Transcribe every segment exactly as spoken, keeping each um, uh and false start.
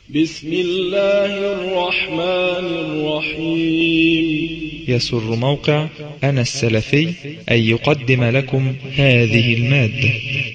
بسم الله الرحمن الرحيم. يسر موقع أنا السلفي أن يقدم لكم هذه المادة.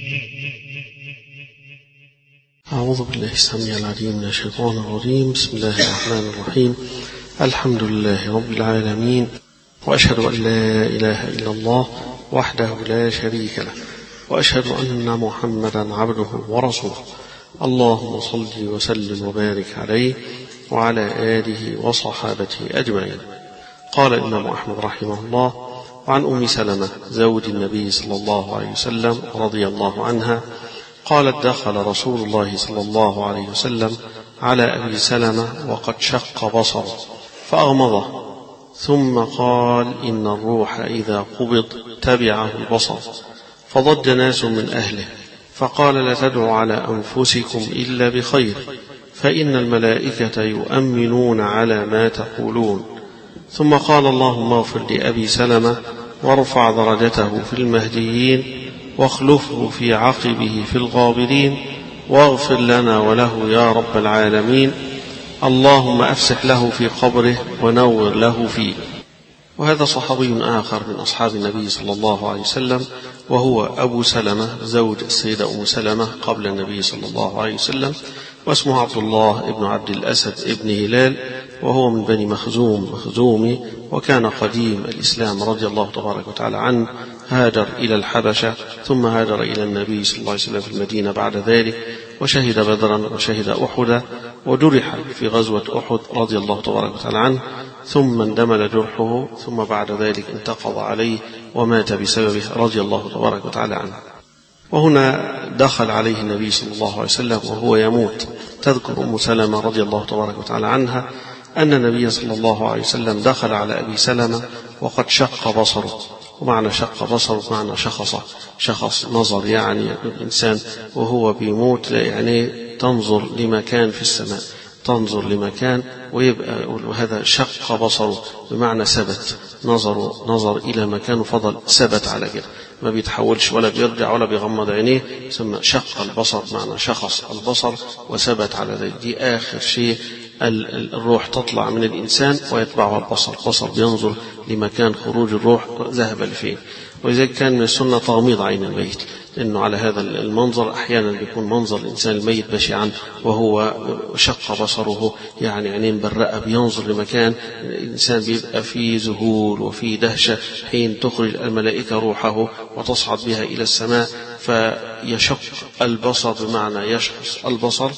أعوذ بالله السميع العليم من الشيطان الرجيم. بسم الله الرحمن الرحيم. الحمد لله رب العالمين، وأشهد أن لا إله إلا الله وحده لا شريك له، وأشهد أن محمدا عبده ورسوله. اللهم صل وسلم وبارك عليه وعلى آله وصحابته أجمعين. قال الإمام أحمد رحمه الله: وعن أم سلمة زوج النبي صلى الله عليه وسلم رضي الله عنها قالت: دخل رسول الله صلى الله عليه وسلم على أبي سلمة وقد شق بصره فأغمضه، ثم قال: إن الروح إذا قبض تبعه البصر. فضج ناس من أهله فقال: لا تدعوا على أنفسكم إلا بخير، فإن الملائكة يؤمنون على ما تقولون. ثم قال: اللهم اغفر لأبي سلمة وارفع درجته في المهديين واخلفه في عقبه في الغابرين، واغفر لنا وله يا رب العالمين. اللهم أفسح له في قبره ونور له فيه. وهذا صحابي آخر من أصحاب النبي صلى الله عليه وسلم، وهو أبو سلمة زوج السيدة أم سلمة قبل النبي صلى الله عليه وسلم، واسمه عبد الله ابن عبد الأسد ابن هلال، وهو من بني مخزوم مخزومي، وكان قديم الإسلام رضي الله تبارك وتعالى عنه. هاجر إلى الحبشة ثم هاجر إلى النبي صلى الله عليه وسلم في المدينة بعد ذلك، وشهد بدرا وشهد أحدا، وجرح في غزوة أحد رضي الله تبارك وتعالى عنه، ثم اندمل جرحه، ثم بعد ذلك انتقض عليه ومات بسببه رضي الله تبارك وتعالى عنه. وهنا دخل عليه النبي صلى الله عليه وسلم وهو يموت. تذكر أم سلمة رضي الله تبارك وتعالى عنها أن النبي صلى الله عليه وسلم دخل على أبي سلمة وقد شق بصره. ومعنى شق بصره معنى شخص شخص نظر، يعني الإنسان وهو بيموت يعني تنظر لمكان في السماء، تنظر لمكان ويبقى وهذا شق بصره بمعنى ثبت، نظر نظر إلى مكان فضل ثبت على كده، ما بيتحولش ولا بيرجع ولا بيغمض عينيه، ثم شق البصر معنى شخص البصر وثبت على ذلك. دي آخر شيء، الروح تطلع من الإنسان ويتبعها البصر، البصر بينظر لمكان خروج الروح ذهب لفين. ولذلك كان من السنة تغميض عين الميت، لأنه على هذا المنظر أحيانا بيكون منظر الإنسان الميت بشعا وهو شق بصره، يعني عينين برقة بينظر لمكان الإنسان بيبقى فيه ذهول وفيه دهشة حين تخرج الملائكة روحه وتصعد بها إلى السماء، فيشق البصر بمعنى يشخص البصر.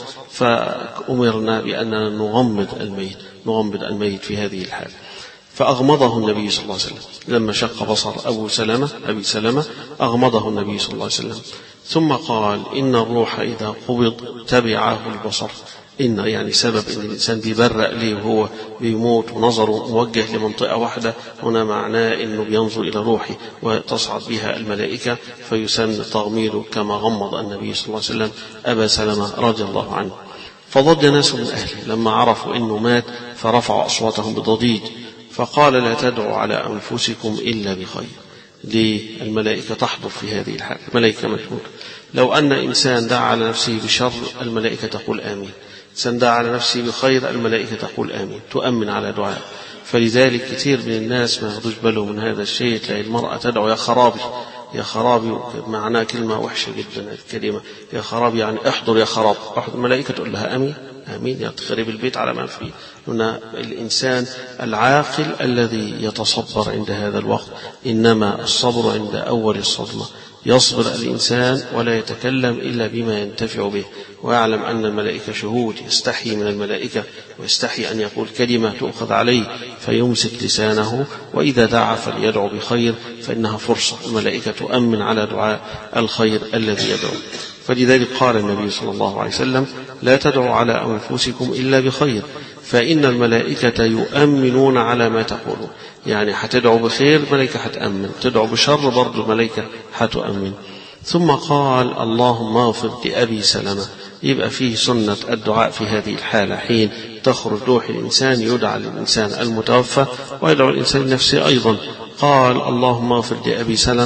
فأمرنا بأننا نغمض الميت نغمض الميت في هذه الحال. فأغمضه النبي صلى الله عليه وسلم لما شق بصر أبو سلمة أبي سلمة، أغمضه النبي صلى الله عليه وسلم، ثم قال: إن الروح إذا قبض تبعه البصر. إن يعني سبب إن الإنسان بيبرأ ليه وهو بيموت ونظره موجه لمنطقة واحدة، هنا معناه إنه بينظر إلى روحه وتصعد بها الملائكة، فيسن تغميضه كما غمض النبي صلى الله عليه وسلم أبا سلمة رضي الله عنه. فضج ناس من أهله لما عرفوا إنه مات، فرفعوا أصواتهم بضجيج، فقال: لا تدعوا على أنفسكم إلا بخير. ليه؟ الملائكة تحضر في هذه الحال، الملائكة مشهورة. لو أن إنسان دعا على نفسه بشر الملائكة تقول آمين، إنسان دعا على نفسه بخير الملائكة تقول آمين، تؤمن على دعاء. فلذلك كثير من الناس ما ياخدوش بالهم من هذا الشيء، تلاقي المرأة تدعو يا خرابي يا خرابي، معناه كلمة وحشة جدا الكلمة يا خرابي، يعني احضر يا خراب، احضر. الملائكة تقول لها آمين آمين، يا تخرب البيت على ما فيه. هنا الإنسان العاقل الذي يتصبر عند هذا الوقت، إنما الصبر عند أول الصدمة. يصبر الإنسان ولا يتكلم إلا بما ينتفع به، ويعلم أن الملائكة شهود، يستحي من الملائكة ويستحي أن يقول كلمة تؤخذ عليه فيمسك لسانه، وإذا دعا فليدعو بخير فإنها فرصة، الملائكة تؤمن على دعاء الخير الذي يدعو. فلذلك قال النبي صلى الله عليه وسلم: لا تدعوا على أنفسكم إلا بخير، فإن الملائكة يؤمنون على ما تقولون. يعني هتدعو بخير ملائكة هتأمن، تدعو بشر برضو ملائكة هتؤمن. ثم قال: اللهم اغفر لأبي سلمة. يبقى فيه سنة الدعاء في هذه الحالة، حين تخرج روح الإنسان يدعى للإنسان المتوفى ويدعو الإنسان لنفسه أيضا. قال: اللهم اغفر لأبي سلمة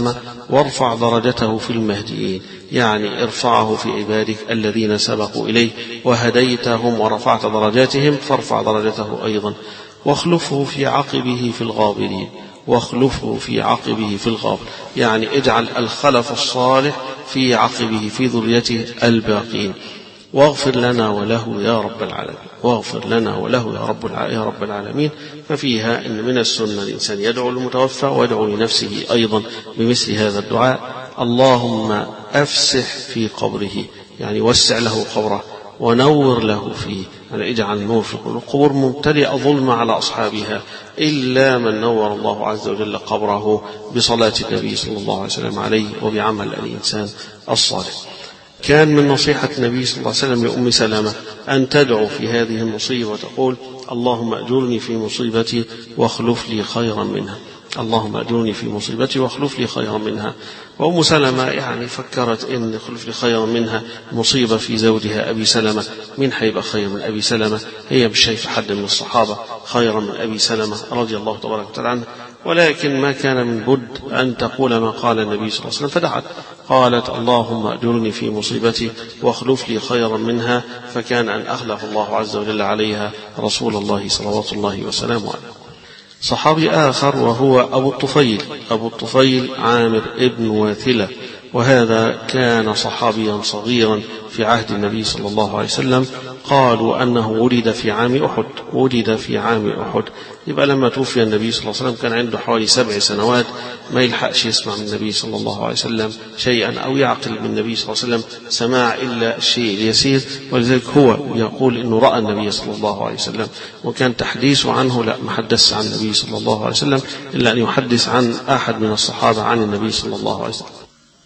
وارفع درجته في المهديين، يعني ارفعه في عبادك الذين سبقوا إليه وهديتهم ورفعت درجاتهم، فارفع درجته أيضا. واخلفه في عقبه في الغابرين، واخلفه في عقبه في الغابر، يعني اجعل الخلف الصالح في عقبه في ذريته الباقين. واغفر لنا وله يا رب العالمين، واغفر لنا وله يا رب يا رب العالمين. ففيها إن من السنة الإنسان يدعو المتوفى ويدعو لنفسه أيضا بمثل هذا الدعاء: اللهم أفسح في قبره، يعني وسع له قبره ونور له فيه، يعني اجعل النور في القبور. القبور ممتلئة ظلمة على أصحابها إلا من نور الله عز وجل قبره بصلاة النبي صلى الله عليه وسلم عليه وبعمل الإنسان الصالح. كان من نصيحة النبي صلى الله عليه وسلم لأم سلمة أن تدعو في هذه المصيبة وتقول: اللهم أجرني في مصيبتي واخلف لي خيرا منها، اللهم أجرني في مصيبتي واخلف لي خيرا منها. وأم سلمة يعني فكرت إن يخلف لي خيرا منها مصيبة في زوجها أبي سلمة، من حيبة خير من أبي سلمة؟ هي مش شايفة حد من الصحابة خيرا من أبي سلمة رضي الله تبارك وتعالى عنه، ولكن ما كان من بد أن تقول ما قال النبي صلى الله عليه وسلم، فدعت قالت: اللهم أجرني في مصيبتي واخلف لي خيرا منها، فكان أن أخلف الله عز وجل عليها رسول الله صلوات الله وسلامه عليه. صحابي آخر وهو أبو الطفيل، أبو الطفيل عامر ابن واثلة، وهذا كان صحابيا صغيرا في عهد النبي صلى الله عليه وسلم. قالوا أنه ولد في عام أحد، ولد في عام أحد، يبقى لما توفي النبي صلى الله عليه وسلم كان عنده حوالي سبع سنوات، ما يلحقش يسمع من النبي صلى الله عليه وسلم شيئا أو يعقل من النبي صلى الله عليه وسلم سماع إلا الشيء اليسير، ولذلك هو يقول إنه رأى النبي صلى الله عليه وسلم، وكان تحديثه عنه لا محدث عن النبي صلى الله عليه وسلم إلا أن يحدث عن أحد من الصحابة عن النبي صلى الله عليه وسلم.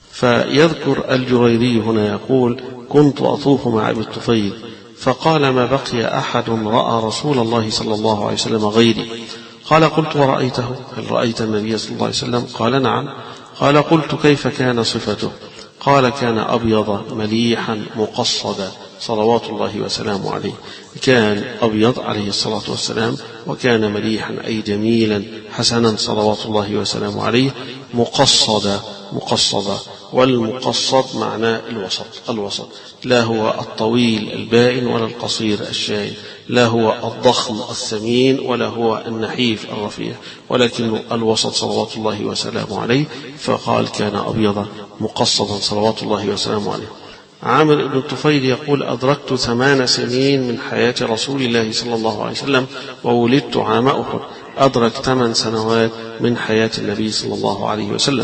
فيذكر الجريري هنا يقول: كنت أطوف مع أبي الطفيل فقال: ما بقي أحد رأى رسول الله صلى الله عليه وسلم غيري. قال: قلت: ورأيته؟ هل رأيت النبي صلى الله عليه وسلم؟ قال: نعم. قال: قلت: كيف كان صفته؟ قال: كان أبيض مليحا مقصدا صلوات الله وسلامه عليه، كان أبيض عليه الصلاة والسلام، وكان مليحا أي جميلا حسنا صلوات الله وسلامه عليه، مقصدا مقصدا، والمقصد معناه الوسط، الوسط لا هو الطويل البائن ولا القصير الشائن، لا هو الضخم الثمين ولا هو النحيف الرفيع، ولكن الوسط صلوات الله وسلامه عليه. فقال: كان أبيض مقصدا صلوات الله وسلامه عليه. عامر بن الطفيل يقول: أدركت ثمان سنين من حياة رسول الله صلى الله عليه وسلم وولدت عام أحد، أدرك ثمان سنوات من حياة النبي صلى الله عليه وسلم.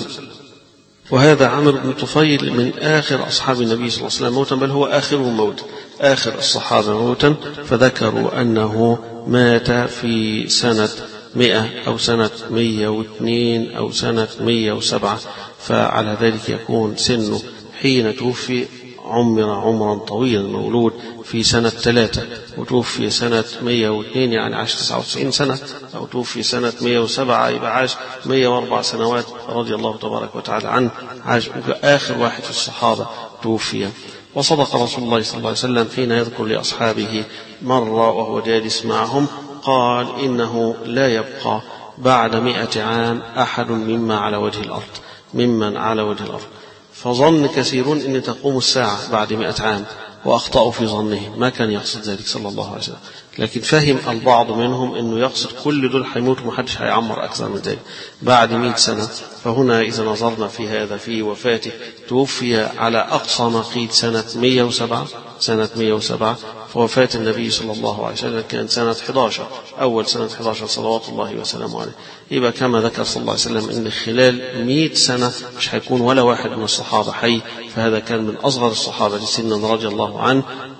وهذا عامر بن الطفيل من آخر أصحاب النبي صلى الله عليه وسلم موتا، بل هو آخرهم موتا، آخر الصحابة موتا، فذكروا أنه مات في سنة مئة أو سنة مئة واثنين أو سنة مئة وسبعة، فعلى ذلك يكون سنه حين توفي عمر عمرا طويلا، مولود في سنة ثلاثة وتوفي سنة مئة واثنين يعني عاش تسعة وتسعين سنة، أو توفي سنة مئة وسبعة يبقى عاش مئة وأربع سنوات رضي الله تبارك وتعالى عنه، عاش آخر واحد في الصحابة توفي. وصدق رسول الله صلى الله عليه وسلم حين يذكر لأصحابه مرة وهو جالس معهم، قال: إنه لا يبقى بعد مئة عام أحد مما على وجه الأرض، ممن على وجه الأرض. فظن كثيرون أن تقوم الساعة بعد مئة عام، وأخطأوا في ظنه، ما كان يقصد ذلك صلى الله عليه وسلم، لكن فهم البعض منهم أنه يقصد كل دول حيموت ومحدش هيعمر أكثر من ذلك بعد مئة سنة. فهنا إذا نظرنا في هذا في وفاته، توفي على أقصى ما قيل سنة مئة وسبعة، سنة مئة وسبعة، فوفاة النبي صلى الله عليه وسلم كانت سنة أحد عشر، أول سنة أحد عشر صلوات الله وسلامه عليه. يبقى كما ذكر صلى الله عليه وسلم أن خلال مئة سنة مش هيكون ولا واحد من الصحابة حي، فهذا كان من أصغر الصحابة سنا رضي الله عنه،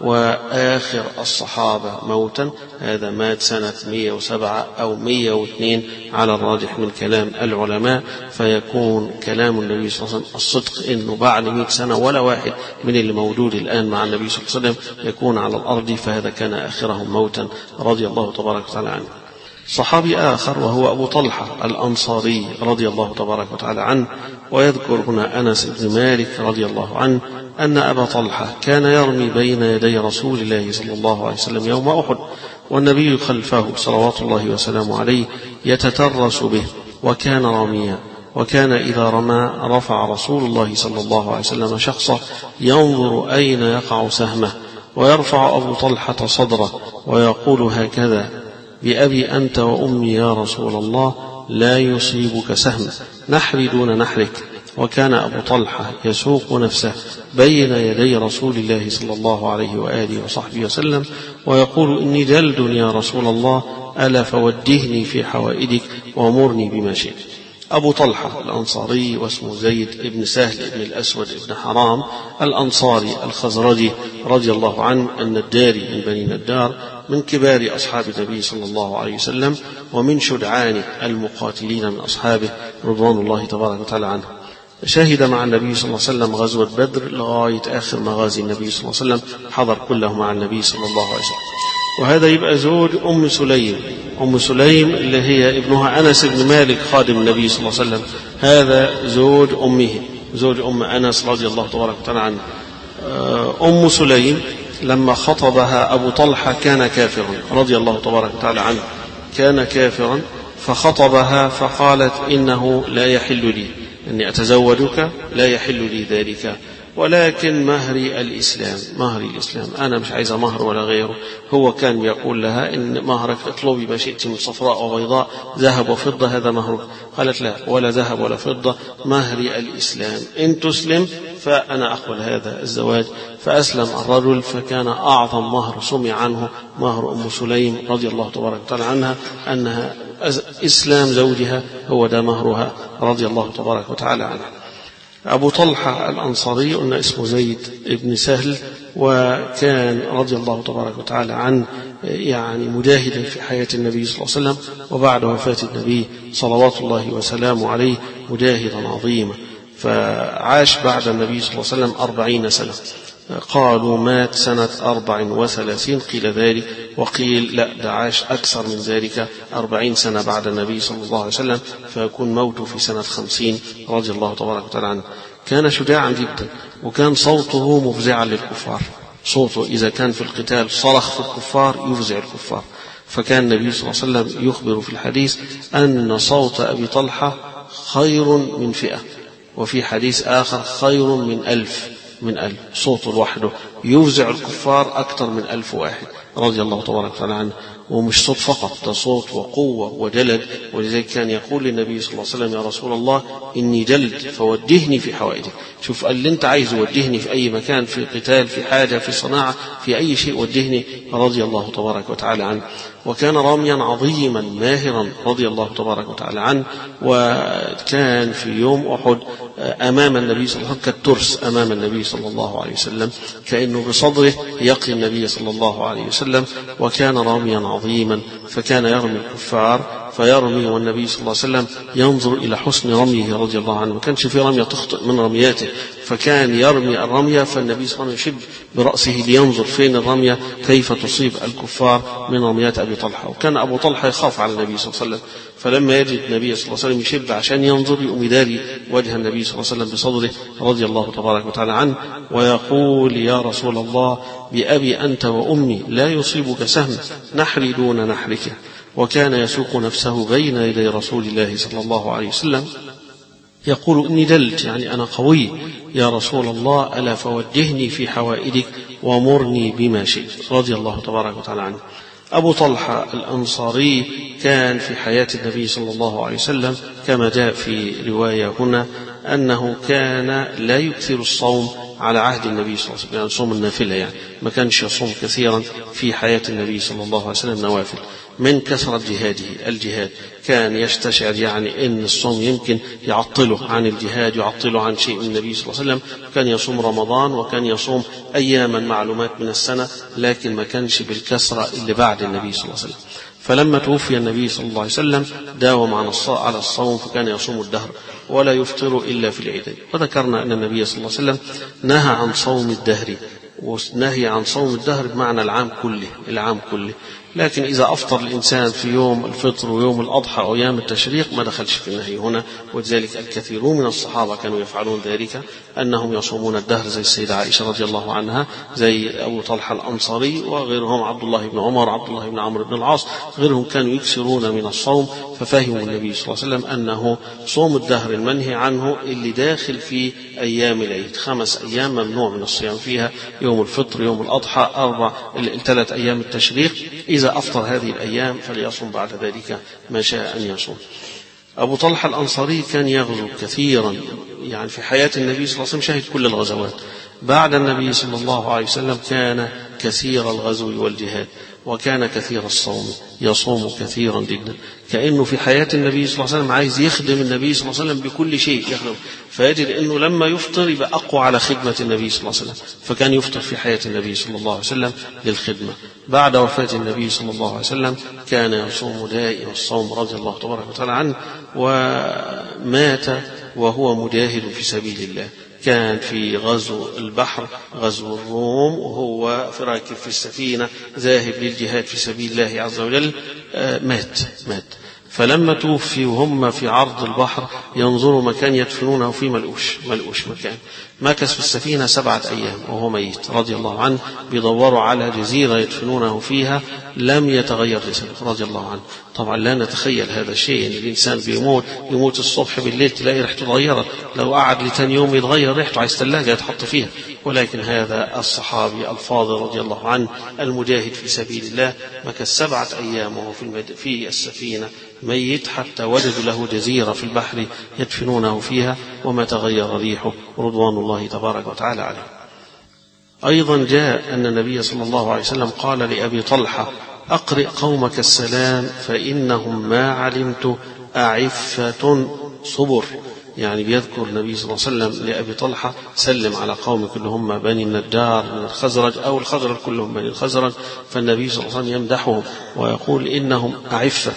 وآخر الصحابة موتا هذا مات سنة مئة وسبعة أو مئة واثنين على الراجح من كلام العلماء. فيكون كلام النبي صلى الله عليه وسلم الصدق أنه بعد مئة سنة ولا واحد من اللي موجود الآن مع النبي صلى الله عليه وسلم يكون على الأرض، فهذا كان آخرهم موتا رضي الله تبارك وتعالى عنه. صحابي آخر وهو أبو طلحة الأنصاري رضي الله تبارك وتعالى عنه، ويذكر هنا أنس بن مالك رضي الله عنه أن أبا طلحة كان يرمي بين يدي رسول الله صلى الله عليه وسلم يوم أحد، والنبي خلفه صلوات الله وسلامه عليه يتترس به، وكان رميا، وكان إذا رمى رفع رسول الله صلى الله عليه وسلم شخصه ينظر أين يقع سهمه، ويرفع أبو طلحة صدره ويقول هكذا: بأبي أنت وأمي يا رسول الله لا يصيبك سهم، نحري دون نحرك. وكان أبو طلحة يسوق نفسه بين يدي رسول الله صلى الله عليه وآله وصحبه وسلم ويقول: إني جلد يا رسول الله، ألا فودهني في حوائدك وأمرني بما شئت. أبو طلحة الأنصاري واسمه زيد بن سهل بن الأسود بن حرام الأنصاري الخزرجي رضي الله عنه النداري من بني ندار، من كبار أصحاب النبي صلى الله عليه وسلم ومن شجعان المقاتلين من أصحابه رضوان الله تبارك وتعالى عنه. شهد مع النبي صلى الله عليه وسلم غزوة بدر لغاية آخر مغازي النبي صلى الله عليه وسلم، حضر كله مع النبي صلى الله عليه وسلم. وهذا يبقى زوج أم سليم. أم سليم اللي هي ابنها أنس بن مالك خادم النبي صلى الله عليه وسلم، هذا زوج أمه، زوج أم أنس رضي الله تبارك وتعالى عنه. أم سليم لما خطبها أبو طلحة كان كافرا رضي الله تبارك وتعالى عنه، كان كافرا، فخطبها فقالت: إنه لا يحل لي أني أتزوجك، لا يحل لي ذلك، ولكن مهري الإسلام، مهري الإسلام، أنا مش عايزة مهر ولا غيره. هو كان يقول لها: إن مهرك اطلبي ما شئت من صفراء وبيضاء، ذهب وفضة، هذا مهرك. قالت: لا، ولا ذهب ولا فضة، مهري الإسلام، إن تسلم فأنا أقبل هذا الزواج. فأسلم الرجل، فكان أعظم مهر سمع عنه مهر أم سليم رضي الله تبارك وتعالى عنها، أنها إسلام زوجها هو ده مهرها رضي الله تبارك وتعالى عنها. أبو طلحة الأنصاري قلنا اسمه زيد بن سهل، وكان رضي الله تبارك وتعالى عنه يعني مجاهدا في حياة النبي صلى الله عليه وسلم، وبعد وفاة النبي صلوات الله وسلامه عليه مجاهدا عظيما، فعاش بعد النبي صلى الله عليه وسلم أربعين سنة. قالوا مات سنة أربع وثلاثين، قيل ذلك، وقيل لا، ده عاش أكثر من ذلك، أربعين سنة بعد النبي صلى الله عليه وسلم، فيكون موته في سنة خمسين رضي الله تبارك وتعالى عنه. كان شجاعا جدا، وكان صوته مفزعا للكفار، صوته إذا كان في القتال صرخ في الكفار يفزع الكفار. فكان النبي صلى الله عليه وسلم يخبر في الحديث أن صوت أبي طلحة خير من فئة، وفي حديث آخر خير من ألف من ألف، صوته لوحده يفزع الكفار أكثر من ألف واحد رضي الله تبارك وتعالى عنه. ومش صوت فقط، ده صوت وقوة وجلد. ولذلك كان يقول للنبي صلى الله عليه وسلم: يا رسول الله إني جلد فودهني في حوائدك. شوف، قال اللي انت عايز ودهني في أي مكان، في قتال، في حاجة، في صناعة، في أي شيء ودهني رضي الله تبارك وتعالى عنه. وكان راميا عظيما ماهرا رضي الله تبارك وتعالى عنه. وكان في يوم أحد أمام النبي صلى الله عليه وسلم كالترس أمام النبي صلى الله عليه وسلم، كأنه بصدره يقي النبي صلى الله عليه وسلم. وكان راميا عظيما، فكان يرمي الكفار فيرمي، والنبي صلى الله عليه وسلم ينظر إلى حسن رميه رضي الله عنه، ما كانش في رمية تخطئ من رمياته، فكان يرمي الرمية، فالنبي صلى الله عليه وسلم يشب برأسه لينظر فين الرمية كيف تصيب الكفار من رميات أبي طلحة. وكان أبو طلحة يخاف على النبي صلى الله عليه وسلم، فلما يجد النبي صلى الله عليه وسلم يشب عشان ينظر، يقوم يداري وجه النبي صلى الله عليه وسلم بصدره رضي الله تبارك وتعالى عنه، ويقول: يا رسول الله بأبي أنت وأمي لا يصيبك سهم، نحري دون نحرك. وكان يسوق نفسه بين يدي رسول الله صلى الله عليه وسلم يقول: إني جلد، يعني أنا قوي، يا رسول الله ألا فودهني في حوائدك ومرني بما شئت رضي الله تبارك وتعالى عنه. أبو طلحة الأنصاري كان في حياة النبي صلى الله عليه وسلم كما جاء في رواية هنا أنه كان لا يكثر الصوم على عهد النبي صلى الله عليه وسلم، يعني صوم النافلة، يعني ما كانش يصوم كثيرا في حياة النبي صلى الله عليه وسلم نوافل من كثرة جهاده. الجهاد كان يستشعر يعني أن الصوم يمكن يعطله عن الجهاد، يعطله عن شيء من النبي صلى الله عليه وسلم. كان يصوم رمضان وكان يصوم أياما معلومات من السنة، لكن ما كانش بالكثرة اللي بعد النبي صلى الله عليه وسلم. فلما توفي النبي صلى الله عليه وسلم داوم على الصوم، فكان يصوم الدهر ولا يفطر إلا في العيدين. وذكرنا أن النبي صلى الله عليه وسلم نهى عن صوم الدهر، والنهي عن صوم الدهر بمعنى العام كله العام كله. لكن إذا أفطر الإنسان في يوم الفطر ويوم الأضحى أو أيام التشريق ما دخلش في النهي هنا. ولذلك الكثيرون من الصحابة كانوا يفعلون ذلك، أنهم يصومون الدهر زي السيدة عائشة رضي الله عنها، زي أبو طلحة الأنصاري وغيرهم، عبد الله بن عمر، عبد الله بن عمرو بن العاص، غيرهم كانوا يكثرون من الصوم. ففهموا النبي صلى الله عليه وسلم أنه صوم الدهر المنهي عنه اللي داخل في أيام العيد، خمس أيام ممنوع من الصيام فيها، يوم الفطر، يوم الأضحى، أربع الثلاث أيام التشريق. إذا أفطر هذه الأيام فليصوم بعد ذلك ما شاء أن يصوم. أبو طلحة الأنصاري كان يغزو كثيرا، يعني في حياة النبي صلى الله عليه وسلم شهد كل الغزوات. بعد النبي صلى الله عليه وسلم كان كثير الغزو والجهاد، وكان كثير الصوم، يصوم كثيرا جدا، كأنه في حياة النبي صلى الله عليه وسلم عايز يخدم النبي صلى الله عليه وسلم بكل شيء يخدم. فيجد أنه لما يفطر يبقى أقوى على خدمة النبي صلى الله عليه وسلم، فكان يفطر في حياة النبي صلى الله عليه وسلم للخدمة. بعد وفاة النبي صلى الله عليه وسلم كان يصوم دائم الصوم رضي الله تبارك وتعالى عنه، ومات وهو مجاهد في سبيل الله. كان في غزو البحر، غزو الروم، وهو في راكب في السفينة ذاهب للجهاد في سبيل الله عز وجل. مات مات فلما توفي وهم في عرض البحر ينظروا مكان يدفنونه فيه، ملقوش ملقوش مكان. مكث في السفينة سبعة أيام وهو ميت رضي الله عنه، بيدوروا على جزيرة يدفنونه فيها، لم يتغير جسده رضي الله عنه. طبعا لا نتخيل هذا الشيء، إن الإنسان بيموت يموت الصبح بالليل تلاقي ريحته اتغيرت، لو قعد لتاني يوم يتغير ريحته، عايز ثلاجة يتحط فيها. ولكن هذا الصحابي الفاضل رضي الله عنه المجاهد في سبيل الله مكث سبعة أيام وهو في, المد... في السفينة ميت، حتى وجدوا له جزيرة في البحر يدفنونه فيها، وما تغير ريحه رضوان الله تبارك وتعالى عليه. أيضا جاء أن النبي صلى الله عليه وسلم قال لأبي طلحة: أقرئ قومك السلام فإنهم ما علمت أعفة صبر. يعني بيذكر النبي صلى الله عليه وسلم لأبي طلحة: سلم على قوم كلهم بني النجار من الخزرج، أو الخزرج كلهم بني الخزرج. فالنبي صلى الله عليه وسلم يمدحهم ويقول: إنهم أعفة،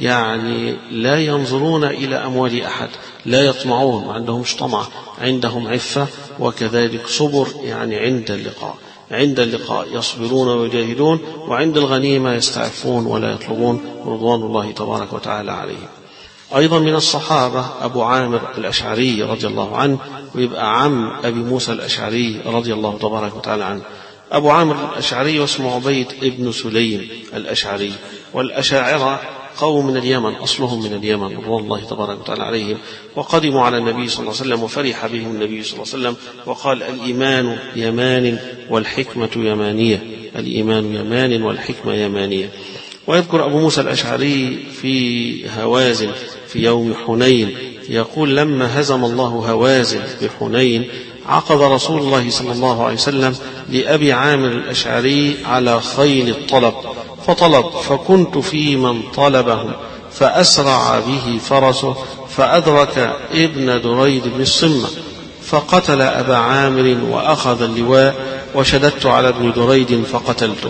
يعني لا ينظرون إلى أموال أحد، لا يطمعون، ما عندهمش طمع، عندهم عفة. وكذلك صبر، يعني عند اللقاء عند اللقاء يصبرون ويجاهدون، وعند الغنيمة يستعفون ولا يطلبون رضوان الله تبارك وتعالى عليهم. أيضا من الصحابة أبو عامر الأشعري رضي الله عنه، ويبقى عم أبي موسى الأشعري رضي الله تبارك وتعالى عنه. أبو عامر الأشعري واسمه عبيد ابن سليم الأشعري. والأشاعرة قوم من اليمن، أصلهم من اليمن رضوان الله تبارك وتعالى عليهم، وقدموا على النبي صلى الله عليه وسلم وفرح بهم النبي صلى الله عليه وسلم، وقال: الإيمان يمان والحكمة يمانية، الإيمان يمان والحكمة يمانية. ويذكر أبو موسى الأشعري في هوازن في يوم حنين يقول: لما هزم الله هوازن بحنين عقد رسول الله صلى الله عليه وسلم لأبي عامر الأشعري على خيل الطلب، فطلب، فكنت في من طلبهم، فأسرع به فرسه، فأدرك ابن دريد بن الصمة، فقتل أبا عامر وأخذ اللواء، وشددت على ابن دريد فقتلته.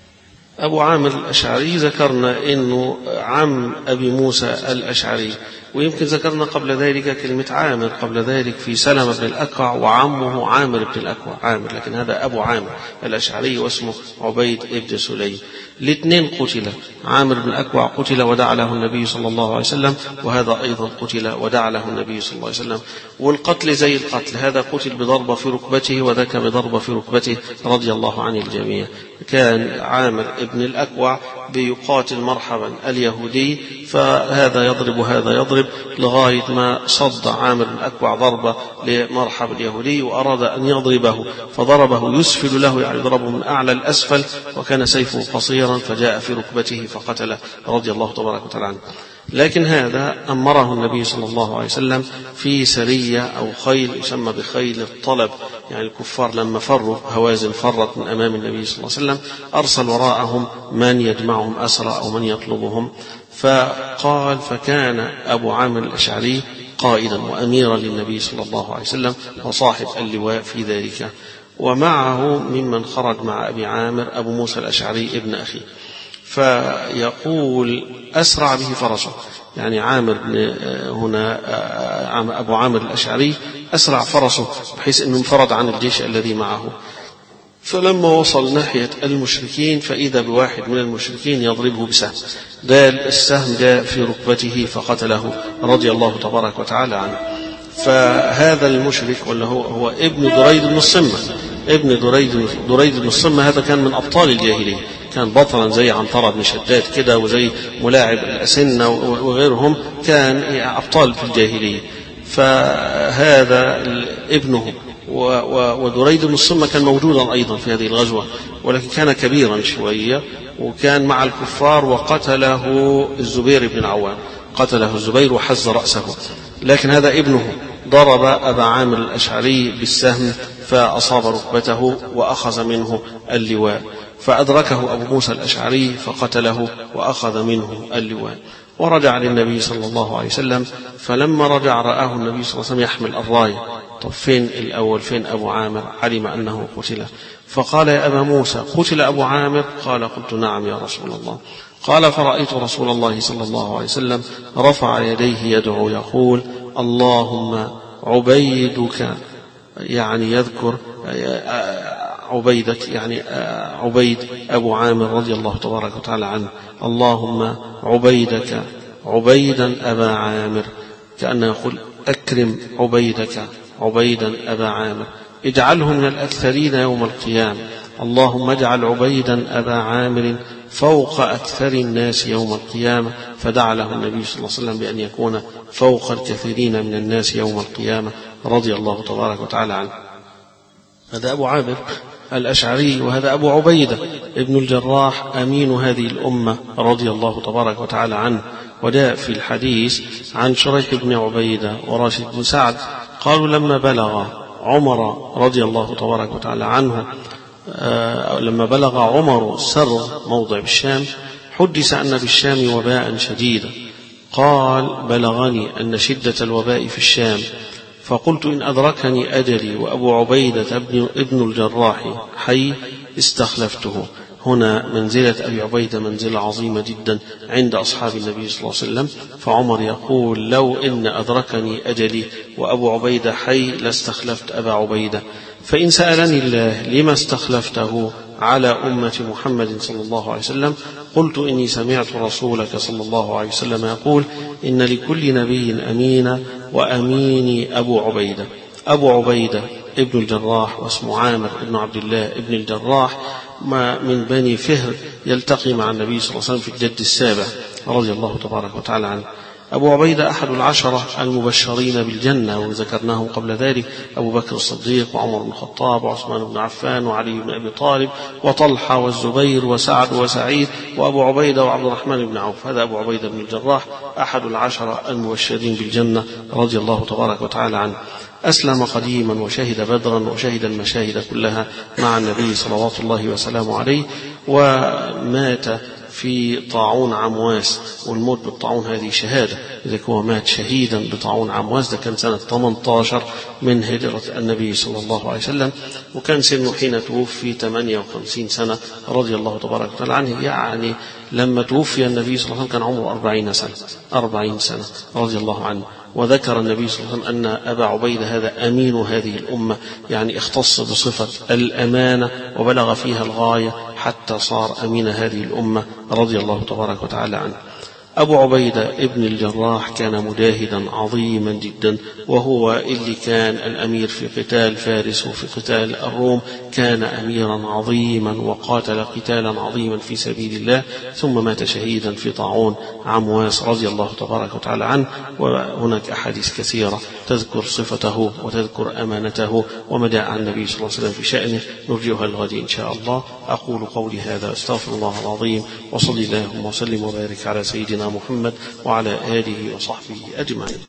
أبو عامر الأشعري ذكرنا أنه عم أبي موسى الأشعري، ويمكن ذكرنا قبل ذلك كلمة عامر قبل ذلك في سلمة بن الأكوع، وعمه عامر بن الأكوع عامر، لكن هذا أبو عامر الأشعري واسمه عبيد ابن سليم. الاثنين قتل، عامر بن الأكوع قتل ودعا له النبي صلى الله عليه وسلم، وهذا أيضا قتل ودعا له النبي صلى الله عليه وسلم. والقتل زي القتل، هذا قتل بضربة في ركبته وذاك بضربة في ركبته رضي الله عن الجميع. كان عامر ابن الأكوع بيقاتل مرحبا اليهودي، فهذا يضرب هذا يضرب، لغاية ما صد عامر بن الأكوع ضربة لمرحب اليهودي وأراد أن يضربه، فضربه يسفل له، يعني ضربه من أعلى الأسفل، وكان سيفه قصيرا فجاء في ركبته فقتله رضي الله تبارك وتعالى عنه. لكن هذا أمره النبي صلى الله عليه وسلم في سرية أو خيل يسمى بخيل الطلب، يعني الكفار لما فروا هوازن فرت من أمام النبي صلى الله عليه وسلم، أرسل وراءهم من يجمعهم أسرى أو من يطلبهم. فقال: فكان أبو عامر الأشعري قائدا وأميرا للنبي صلى الله عليه وسلم وصاحب اللواء في ذلك، ومعه ممن خرج مع أبي عامر أبو موسى الأشعري ابن أخيه. فيقول: أسرع به فرسه، يعني عامر هنا أبو عامر الأشعري أسرع فرسه بحيث أنه انفرد عن الجيش الذي معه. فلما وصل ناحية المشركين فإذا بواحد من المشركين يضربه بسهم، دال السهم جاء في ركبته فقتله رضي الله تبارك وتعالى عنه. فهذا المشرك ولا هو, هو ابن دريد بن الصمة، ابن دريد, دريد بن الصمة هذا كان من أبطال الجاهلية، كان بطلا زي عنترة بن شداد كده وزي ملاعب الأسنة وغيرهم، كان أبطال في الجاهلية. فهذا ابنه ودريد بن الصمة كان موجودا أيضا في هذه الغزوة، ولكن كان كبيرا شوية وكان مع الكفار، وقتله الزبير بن العوام، قتله الزبير وحز رأسه. لكن هذا ابنه ضرب أبا عامر الأشعري بالسهم فأصاب ركبته وأخذ منه اللواء، فأدركه أبو موسى الأشعري فقتله وأخذ منه اللواء، ورجع للنبي صلى الله عليه وسلم. فلما رجع رآه النبي صلى الله عليه وسلم يحمل الراية. طب فين الأول، فين أبو عامر؟ علم أنه قتل، فقال يا أبا موسى قتل أبو عامر؟ قال قلت نعم يا رسول الله. قال فرأيت رسول الله صلى الله عليه وسلم رفع يديه يدعو يقول اللهم عبيدك، يعني يذكر عبيدك يعني عبيد أبو عامر رضي الله تبارك وتعالى عنه، اللهم عبيدك عبيدا أبا عامر، كأنه يقول أكرم عبيدك عبيدا أبا عامر، اجعله من الأكثرين يوم القيامة، اللهم اجعل عبيدا أبا عامر فوق أكثر الناس يوم القيامة. فدعا له النبي صلى الله عليه وسلم بأن يكون فوق الكثيرين من الناس يوم القيامة رضي الله تبارك وتعالى عنه. هذا أبو عامر الأشعري، وهذا أبو عبيدة ابن الجراح أمين هذه الأمة رضي الله تبارك وتعالى عنه. وجاء في الحديث عن شريح بن عبيدة وراشد بن سعد قالوا لما بلغ عمر رضي الله تبارك وتعالى عنه آه لما بلغ عمر سر موضع بالشام حدث أن بالشام وباء شديدا، قال بلغني أن شدة الوباء في الشام، فقلت إن أدركني أجلي وأبو عبيدة ابن الجراح حي استخلفته. هنا منزلة أبي عبيدة منزلة عظيمة جدا عند أصحاب النبي صلى الله عليه وسلم. فعمر يقول لو إن أدركني أجلي وأبو عبيدة حي لاستخلفت أبا عبيدة. فإن سألني الله لما استخلفته على أمة محمد صلى الله عليه وسلم قلت إني سمعت رسولك صلى الله عليه وسلم يقول إن لكل نبي أمينا وأميني أبو عبيدة. أبو عبيدة ابن الجراح واسمه عامر ابن عبد الله ابن الجراح ما من بني فهر، يلتقي مع النبي صلى الله عليه وسلم في الجد السابع رضي الله تبارك وتعالى عنه. أبو عبيدة أحد العشرة المبشرين بالجنة، وذكرناهم قبل ذلك أبو بكر الصديق وعمر بن الخطاب وعثمان بن عفان وعلي بن أبي طالب وطلحة والزبير وسعد وسعيد وأبو عبيدة وعبد الرحمن بن عوف. هذا أبو عبيدة بن الجراح أحد العشرة المبشرين بالجنة رضي الله تبارك وتعالى عنه. أسلم قديما وشهد بدرا وشهد المشاهد كلها مع النبي صلوات الله وسلامه عليه، ومات في طاعون عمواس، والموت بالطاعون هذه شهادة، إذا هو مات شهيدا بطاعون عمواس. ده كان سنة ثمانية عشر من هجرة النبي صلى الله عليه وسلم، وكان سنه حين توفي ثمانية وخمسين سنة رضي الله تبارك وتعالى عنه. يعني لما توفي النبي صلى الله عليه وسلم كان عمره أربعين سنة أربعين سنة رضي الله عنه. وذكر النبي صلى الله عليه وسلم أن أبا عبيدة هذا أمين هذه الأمة، يعني اختص بصفة الأمانة وبلغ فيها الغاية حتى صار أمين هذه الأمة رضي الله تبارك وتعالى عنه. أبو عبيدة ابن الجراح كان مجاهدا عظيما جدا، وهو اللي كان الأمير في قتال فارس وفي قتال الروم، كان أميرا عظيما وقاتل قتالا عظيما في سبيل الله، ثم مات شهيدا في طاعون عمواس رضي الله تبارك وتعالى عنه. وهناك أحاديث كثيرة تذكر صفته وتذكر أمانته وما جاء عن النبي صلى الله عليه وسلم في شأنه، نرجوها الغد إن شاء الله. أقول قولي هذا أستغفر الله العظيم، وصلي اللهم وسلم وبارك على سيدنا محمد وعلى آله وصحبه أجمعين.